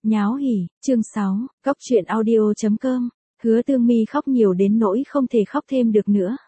Nháo hỉ, chương 6, Cóc truyện audio.com, Hứa Tương My khóc nhiều đến nỗi không thể khóc thêm được nữa.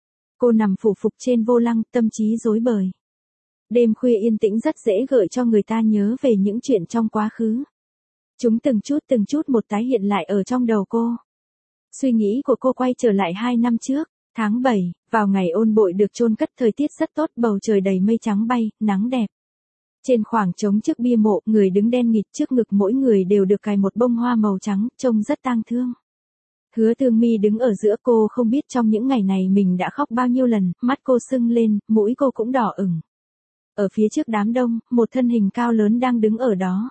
Cô nằm phủ phục trên vô lăng, tâm trí rối bời. Đêm khuya yên tĩnh rất dễ gợi cho người ta nhớ về những chuyện trong quá khứ. Chúng từng chút một tái hiện lại ở trong đầu cô. Suy nghĩ của cô quay trở lại 2 năm trước, tháng 7, vào ngày ôn bội được chôn cất, thời tiết rất tốt, bầu trời đầy mây trắng bay, nắng đẹp. Trên khoảng trống trước bia mộ, người đứng đen nghịt, trước ngực mỗi người đều được cài một bông hoa màu trắng, trông rất tang thương. Hứa Tương My đứng ở giữa, cô không biết trong những ngày này mình đã khóc bao nhiêu lần, mắt cô sưng lên, mũi cô cũng đỏ ửng. Ở phía trước đám đông, một thân hình cao lớn đang đứng ở đó.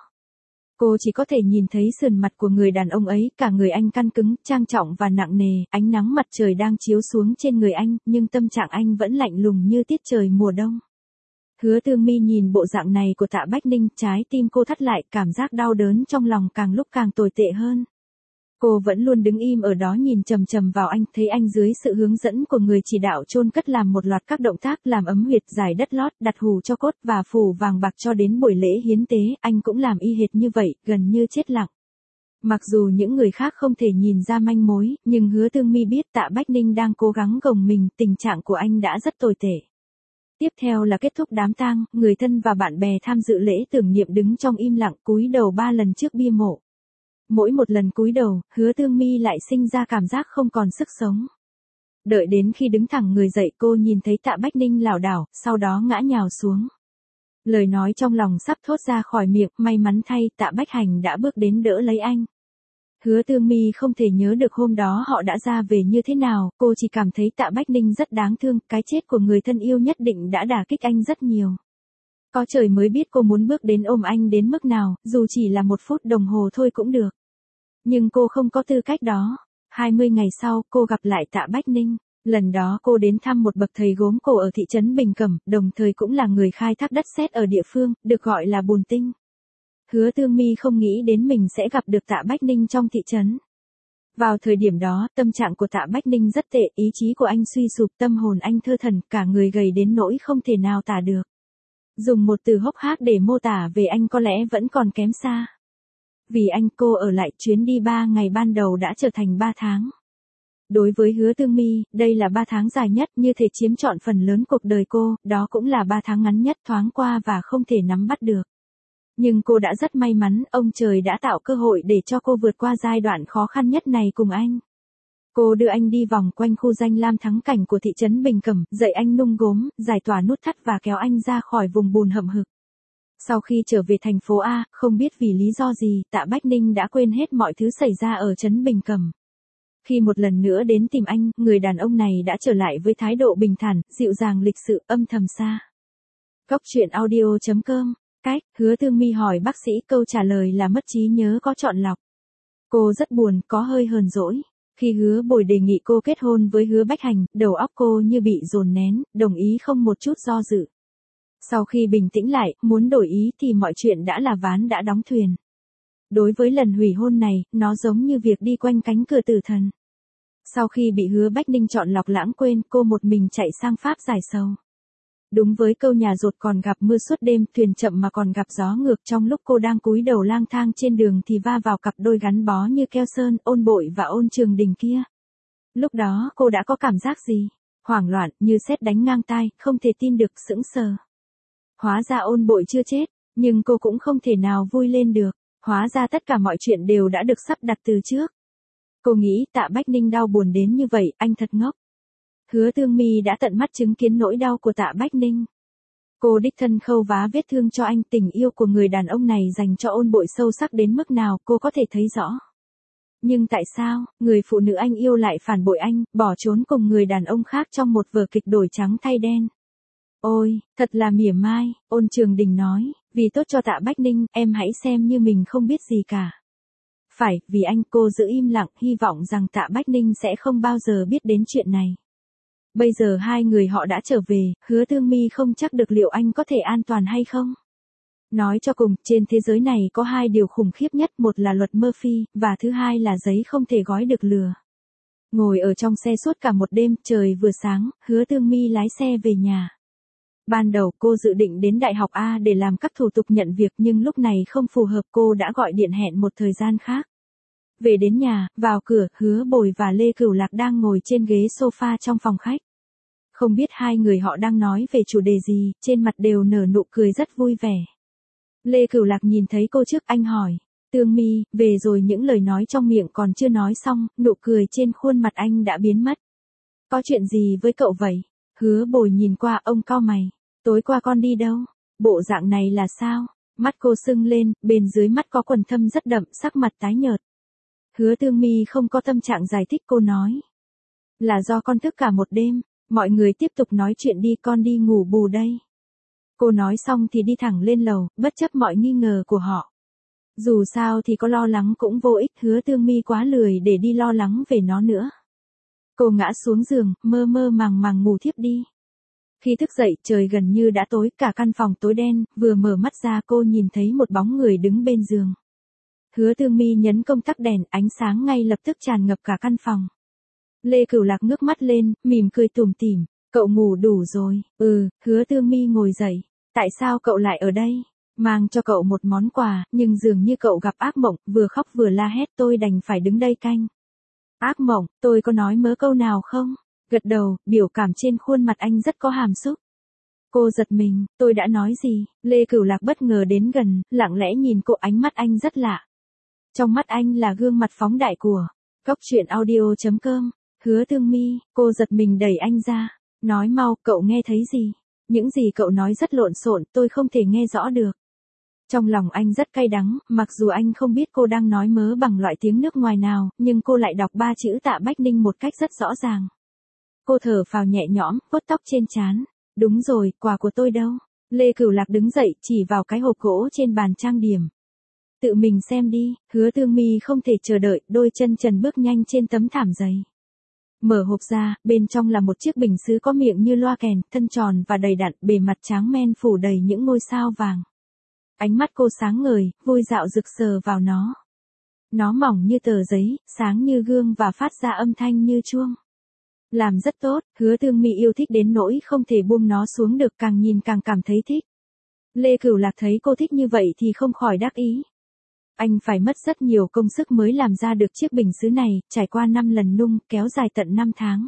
Cô chỉ có thể nhìn thấy sườn mặt của người đàn ông ấy, cả người anh căng cứng, trang trọng và nặng nề, ánh nắng mặt trời đang chiếu xuống trên người anh, nhưng tâm trạng anh vẫn lạnh lùng như tiết trời mùa đông. Hứa Tương My nhìn bộ dạng này của Tạ Bách Ninh, trái tim cô thắt lại, cảm giác đau đớn trong lòng càng lúc càng tồi tệ hơn. Cô vẫn luôn đứng im ở đó nhìn chằm chằm vào anh, thấy anh dưới sự hướng dẫn của người chỉ đạo chôn cất làm một loạt các động tác làm ấm huyệt, giải đất lót, đặt hù cho cốt và phủ vàng bạc cho đến buổi lễ hiến tế, anh cũng làm y hệt như vậy, gần như chết lặng. Mặc dù những người khác không thể nhìn ra manh mối, nhưng Hứa Tương My biết Tạ Bách Ninh đang cố gắng gồng mình, tình trạng của anh đã rất tồi tệ. Tiếp theo là kết thúc đám tang, người thân và bạn bè tham dự lễ tưởng niệm đứng trong im lặng, cúi đầu 3 lần trước bia mộ. Mỗi một lần cúi đầu, Hứa Tương My lại sinh ra cảm giác không còn sức sống. Đợi đến khi đứng thẳng người dậy, cô nhìn thấy Tạ Bách Ninh lảo đảo, sau đó ngã nhào xuống. Lời nói trong lòng sắp thốt ra khỏi miệng, may mắn thay, Tạ Bách Hành đã bước đến đỡ lấy anh. Hứa Tương My không thể nhớ được hôm đó họ đã ra về như thế nào, cô chỉ cảm thấy Tạ Bách Ninh rất đáng thương, cái chết của người thân yêu nhất định đã đả kích anh rất nhiều. Có trời mới biết cô muốn bước đến ôm anh đến mức nào, dù chỉ là 1 phút đồng hồ thôi cũng được. Nhưng cô không có tư cách đó. 20 ngày sau, cô gặp lại Tạ Bách Ninh. Lần đó cô đến thăm một bậc thầy gốm cổ ở thị trấn Bình Cẩm, đồng thời cũng là người khai thác đất sét ở địa phương, được gọi là Bùn Tinh. Hứa Tương My không nghĩ đến mình sẽ gặp được Tạ Bách Ninh trong thị trấn. Vào thời điểm đó, tâm trạng của Tạ Bách Ninh rất tệ, ý chí của anh suy sụp, tâm hồn anh thơ thẩn, cả người gầy đến nỗi không thể nào tả được. Dùng một từ hốc hác để mô tả về anh có lẽ vẫn còn kém xa. Vì anh, cô ở lại, chuyến đi 3 ngày ban đầu đã trở thành 3 tháng. Đối với Hứa Tương My, đây là 3 tháng dài nhất, như thể chiếm trọn phần lớn cuộc đời cô, đó cũng là 3 tháng ngắn nhất, thoáng qua và không thể nắm bắt được. Nhưng cô đã rất may mắn, ông trời đã tạo cơ hội để cho cô vượt qua giai đoạn khó khăn nhất này cùng anh. Cô đưa anh đi vòng quanh khu danh lam thắng cảnh của thị trấn Bình Cẩm, dạy anh nung gốm, giải tỏa nút thắt và kéo anh ra khỏi vùng bùn hậm hực. Sau khi trở về thành phố A, không biết vì lý do gì, Tạ Bách Ninh đã quên hết mọi thứ xảy ra ở trấn Bình Cẩm. Khi một lần nữa đến tìm anh, người đàn ông này đã trở lại với thái độ bình thản, dịu dàng, lịch sự, âm thầm xa. Cóc truyện audio.com. Cách, Hứa Tương My hỏi bác sĩ, câu trả lời là mất trí nhớ có chọn lọc. Cô rất buồn, có hơi hờn dỗi. Khi Hứa Bồi đề nghị cô kết hôn với Hứa Bách Hành, đầu óc cô như bị dồn nén, đồng ý không một chút do dự. Sau khi bình tĩnh lại, muốn đổi ý thì mọi chuyện đã là ván đã đóng thuyền. Đối với lần hủy hôn này, nó giống như việc đi quanh cánh cửa tử thần. Sau khi bị Hứa Bách Ninh chọn lọc lãng quên, cô một mình chạy sang Pháp giải sầu. Đúng với câu nhà rột còn gặp mưa suốt đêm, thuyền chậm mà còn gặp gió ngược, trong lúc cô đang cúi đầu lang thang trên đường thì va vào cặp đôi gắn bó như keo sơn, Ôn Bội và Ôn Trường Đình kia. Lúc đó cô đã có cảm giác gì? Hoảng loạn, như sét đánh ngang tai, không thể tin được, sững sờ. Hóa ra Ôn Bội chưa chết, nhưng cô cũng không thể nào vui lên được. Hóa ra tất cả mọi chuyện đều đã được sắp đặt từ trước. Cô nghĩ Tạ Bách Ninh đau buồn đến như vậy, anh thật ngốc. Hứa Tương My đã tận mắt chứng kiến nỗi đau của Tạ Bách Ninh. Cô đích thân khâu vá vết thương cho anh, tình yêu của người đàn ông này dành cho Ôn Bội sâu sắc đến mức nào, cô có thể thấy rõ. Nhưng tại sao, người phụ nữ anh yêu lại phản bội anh, bỏ trốn cùng người đàn ông khác trong một vở kịch đổi trắng thay đen? Ôi, thật là mỉa mai, Ôn Trường Đình nói, vì tốt cho Tạ Bách Ninh, em hãy xem như mình không biết gì cả. Phải, vì anh, cô giữ im lặng, hy vọng rằng Tạ Bách Ninh sẽ không bao giờ biết đến chuyện này. Bây giờ hai người họ đã trở về, Hứa Tương My không chắc được liệu anh có thể an toàn hay không. Nói cho cùng, trên thế giới này có 2 điều khủng khiếp nhất, một là luật Murphy, và thứ hai là giấy không thể gói được lừa. Ngồi ở trong xe suốt cả một đêm, trời vừa sáng, Hứa Tương My lái xe về nhà. Ban đầu cô dự định đến Đại học A để làm các thủ tục nhận việc nhưng lúc này không phù hợp, cô đã gọi điện hẹn một thời gian khác. Về đến nhà, vào cửa, Hứa Bồi và Lê Cửu Lạc đang ngồi trên ghế sofa trong phòng khách. Không biết hai người họ đang nói về chủ đề gì, trên mặt đều nở nụ cười rất vui vẻ. Lê Cửu Lạc nhìn thấy cô trước, anh hỏi, Tương My, về rồi? Những lời nói trong miệng còn chưa nói xong, nụ cười trên khuôn mặt anh đã biến mất. Có chuyện gì với cậu vậy? Hứa Bồi nhìn qua, ông cau mày. Tối qua con đi đâu? Bộ dạng này là sao? Mắt cô sưng lên, bên dưới mắt có quầng thâm rất đậm, sắc mặt tái nhợt. Hứa Tương My không có tâm trạng giải thích, cô nói. Là do con thức cả một đêm, mọi người tiếp tục nói chuyện đi, con đi ngủ bù đây. Cô nói xong thì đi thẳng lên lầu, bất chấp mọi nghi ngờ của họ. Dù sao thì có lo lắng cũng vô ích, Hứa Tương My quá lười để đi lo lắng về nó nữa. Cô ngã xuống giường, mơ mơ màng màng ngủ thiếp đi. Khi thức dậy, trời gần như đã tối, cả căn phòng tối đen, vừa mở mắt ra cô nhìn thấy một bóng người đứng bên giường. Hứa Tương My nhấn công tắc đèn, ánh sáng ngay lập tức tràn ngập cả căn phòng. Lê Cửu Lạc ngước mắt lên, mỉm cười tủm tỉm, cậu ngủ đủ rồi? Hứa Tương My ngồi dậy. Tại sao cậu lại ở đây? Mang cho cậu một món quà, nhưng dường như cậu gặp ác mộng, vừa khóc vừa la hét, tôi đành phải đứng đây canh. Ác mộng, tôi có nói mớ câu nào không? Gật đầu, biểu cảm trên khuôn mặt anh rất có hàm xúc. Cô giật mình, tôi đã nói gì? Lê Cửu Lạc bất ngờ đến gần, lặng lẽ nhìn cô, ánh mắt anh rất lạ. Trong mắt anh là gương mặt phóng đại của Cóc Truyện Audio.com. Hứa Tương My, cô giật mình đẩy anh ra. Nói mau, cậu nghe thấy gì? Những gì cậu nói rất lộn xộn, tôi không thể nghe rõ được. Trong lòng anh rất cay đắng, mặc dù anh không biết cô đang nói mớ bằng loại tiếng nước ngoài nào, nhưng cô lại đọc 3 chữ Tạ Bách Ninh một cách rất rõ ràng. Cô thở phào nhẹ nhõm, vuốt tóc trên trán. Đúng rồi, quà của tôi đâu? Lê Cửu Lạc đứng dậy, chỉ vào cái hộp gỗ trên bàn trang điểm. Tự mình xem đi. Hứa Tương My không thể chờ đợi, đôi chân trần bước nhanh trên tấm thảm dày. Mở hộp ra, bên trong là một chiếc bình sứ có miệng như loa kèn, thân tròn và đầy đặn, bề mặt tráng men phủ đầy những ngôi sao vàng. Ánh mắt cô sáng ngời, vui dạo rực sờ vào nó. Nó mỏng như tờ giấy, sáng như gương và phát ra âm thanh như chuông. Làm rất tốt, Hứa Tương My yêu thích đến nỗi không thể buông nó xuống được, càng nhìn càng cảm thấy thích. Lê Cửu Lạc thấy cô thích như vậy thì không khỏi đắc ý. Anh phải mất rất nhiều công sức mới làm ra được chiếc bình sứ này, trải qua 5 lần nung, kéo dài tận 5 tháng.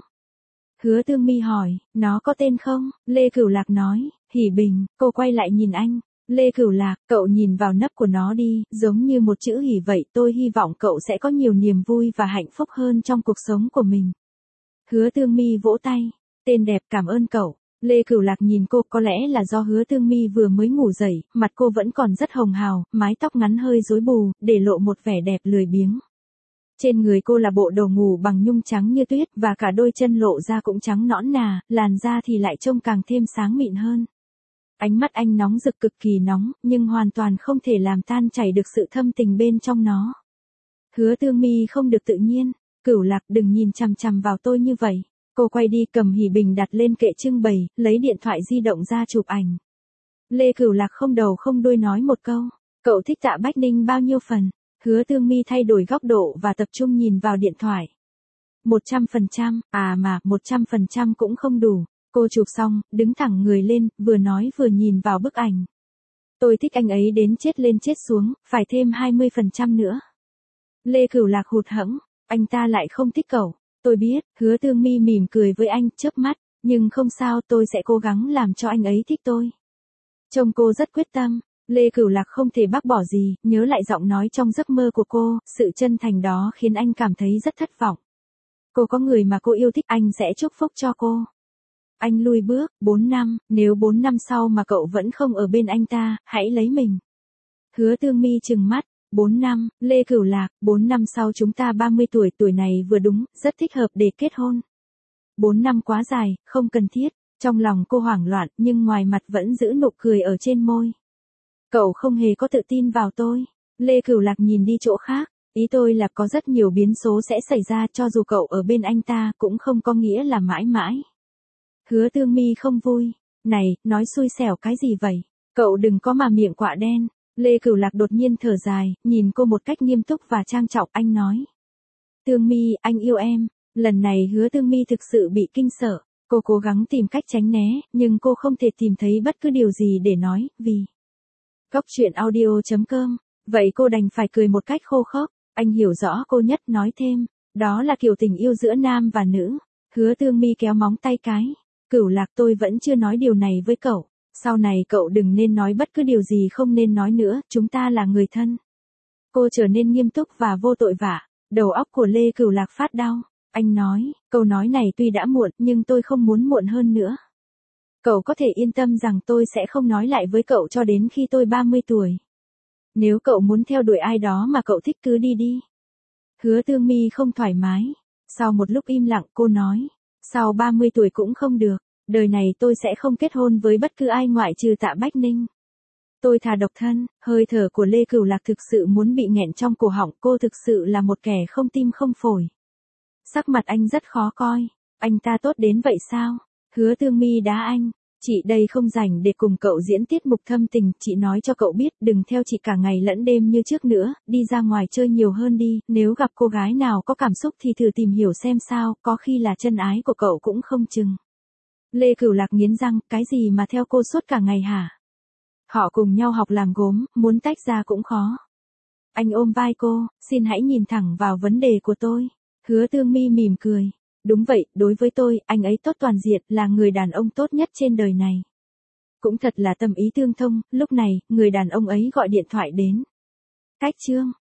Hứa Tương My hỏi, nó có tên không? Lê Cửu Lạc nói, Hỉ Bình. Cô quay lại nhìn anh. Lê Cửu Lạc, cậu nhìn vào nắp của nó đi, giống như một chữ hỉ vậy, tôi hy vọng cậu sẽ có nhiều niềm vui và hạnh phúc hơn trong cuộc sống của mình. Hứa Tương My vỗ tay, tên đẹp, cảm ơn cậu. Lê Cửu Lạc nhìn cô, có lẽ là do Hứa Tương My vừa mới ngủ dậy, mặt cô vẫn còn rất hồng hào, mái tóc ngắn hơi rối bù, để lộ một vẻ đẹp lười biếng. Trên người cô là bộ đồ ngủ bằng nhung trắng như tuyết, và cả đôi chân lộ ra cũng trắng nõn nà, làn da thì lại trông càng thêm sáng mịn hơn. Ánh mắt anh nóng rực, cực kỳ nóng, nhưng hoàn toàn không thể làm tan chảy được sự thâm tình bên trong nó. Hứa Tương My không được tự nhiên. Cửu Lạc, đừng nhìn chằm chằm vào tôi như vậy. Cô quay đi, cầm Hỉ Bình đặt lên kệ trưng bày, lấy điện thoại di động ra chụp ảnh. Lê Cửu Lạc không đầu không đuôi nói một câu, cậu thích Tạ Bách Ninh bao nhiêu phần? Hứa Tương My thay đổi góc độ và tập trung nhìn vào điện thoại. 100%, mà 100% cũng không đủ. Cô chụp xong, đứng thẳng người lên, vừa nói vừa nhìn vào bức ảnh. Tôi thích anh ấy đến chết lên chết xuống, phải thêm 20% nữa. Lê Cửu Lạc hụt hẫng, anh ta lại không thích cậu. Tôi biết. Hứa Tương My mỉm cười với anh, chớp mắt, nhưng không sao, tôi sẽ cố gắng làm cho anh ấy thích tôi. Trông cô rất quyết tâm. Lê Cửu Lạc không thể bác bỏ gì, nhớ lại giọng nói trong giấc mơ của cô, sự chân thành đó khiến anh cảm thấy rất thất vọng. Cô có người mà cô yêu thích, anh sẽ chúc phúc cho cô. Anh lùi bước, 4 năm, nếu 4 năm sau mà cậu vẫn không ở bên anh ta, hãy lấy mình. Hứa Tương My trừng mắt, 4 năm, Lê Cửu Lạc, 4 năm sau chúng ta 30 tuổi, tuổi này vừa đúng, rất thích hợp để kết hôn. 4 năm quá dài, không cần thiết. Trong lòng cô hoảng loạn, nhưng ngoài mặt vẫn giữ nụ cười ở trên môi. Cậu không hề có tự tin vào tôi. Lê Cửu Lạc nhìn đi chỗ khác. Ý tôi là có rất nhiều biến số sẽ xảy ra, cho dù cậu ở bên anh ta cũng không có nghĩa là mãi mãi. Hứa Tương My không vui. Này, nói xui xẻo cái gì vậy? Cậu đừng có mà miệng quạ đen. Lê Cửu Lạc đột nhiên thở dài, nhìn cô một cách nghiêm túc và trang trọng, anh nói. Tương My, anh yêu em. Lần này Hứa Tương My thực sự bị kinh sợ. Cô cố gắng tìm cách tránh né, nhưng cô không thể tìm thấy bất cứ điều gì để nói, vì Cốc truyện audio.com. Vậy cô đành phải cười một cách khô khốc. Anh hiểu rõ cô nhất, nói thêm. Đó là kiểu tình yêu giữa nam và nữ. Hứa Tương Mi kéo móng tay cái. Cửu Lạc, tôi vẫn chưa nói điều này với cậu. Sau này cậu đừng nên nói bất cứ điều gì không nên nói nữa, chúng ta là người thân. Cô trở nên nghiêm túc và vô tội vạ. Đầu óc của Lê Cửu Lạc phát đau. Anh nói, câu nói này tuy đã muộn, nhưng tôi không muốn muộn hơn nữa. Cậu có thể yên tâm rằng tôi sẽ không nói lại với cậu cho đến khi tôi 30 tuổi. Nếu cậu muốn theo đuổi ai đó mà cậu thích cứ đi đi. Hứa Tương Mi không thoải mái. Sau một lúc im lặng cô nói. Sau 30 tuổi cũng không được. Đời này tôi sẽ không kết hôn với bất cứ ai ngoại trừ Tạ Bách Ninh. Tôi thà độc thân. Hơi thở của Lê Cửu Lạc thực sự muốn bị nghẹn trong cổ họng. Cô thực sự là một kẻ không tim không phổi. Sắc mặt anh rất khó coi. Anh ta tốt đến vậy sao? Hứa Tương Mi đá anh. Chị đây không rảnh để cùng cậu diễn tiết mục thâm tình, chị nói cho cậu biết đừng theo chị cả ngày lẫn đêm như trước nữa, đi ra ngoài chơi nhiều hơn đi, nếu gặp cô gái nào có cảm xúc thì thử tìm hiểu xem sao, có khi là chân ái của cậu cũng không chừng. Lê Cửu Lạc nghiến răng, cái gì mà theo cô suốt cả ngày hả? Họ cùng nhau học làm gốm, muốn tách ra cũng khó. Anh ôm vai cô, xin hãy nhìn thẳng vào vấn đề của tôi. Hứa Tương Mi mỉm cười. Đúng vậy, đối với tôi, anh ấy tốt toàn diện, là người đàn ông tốt nhất trên đời này. Cũng thật là tâm ý tương thông, lúc này, người đàn ông ấy gọi điện thoại đến. Cách chương.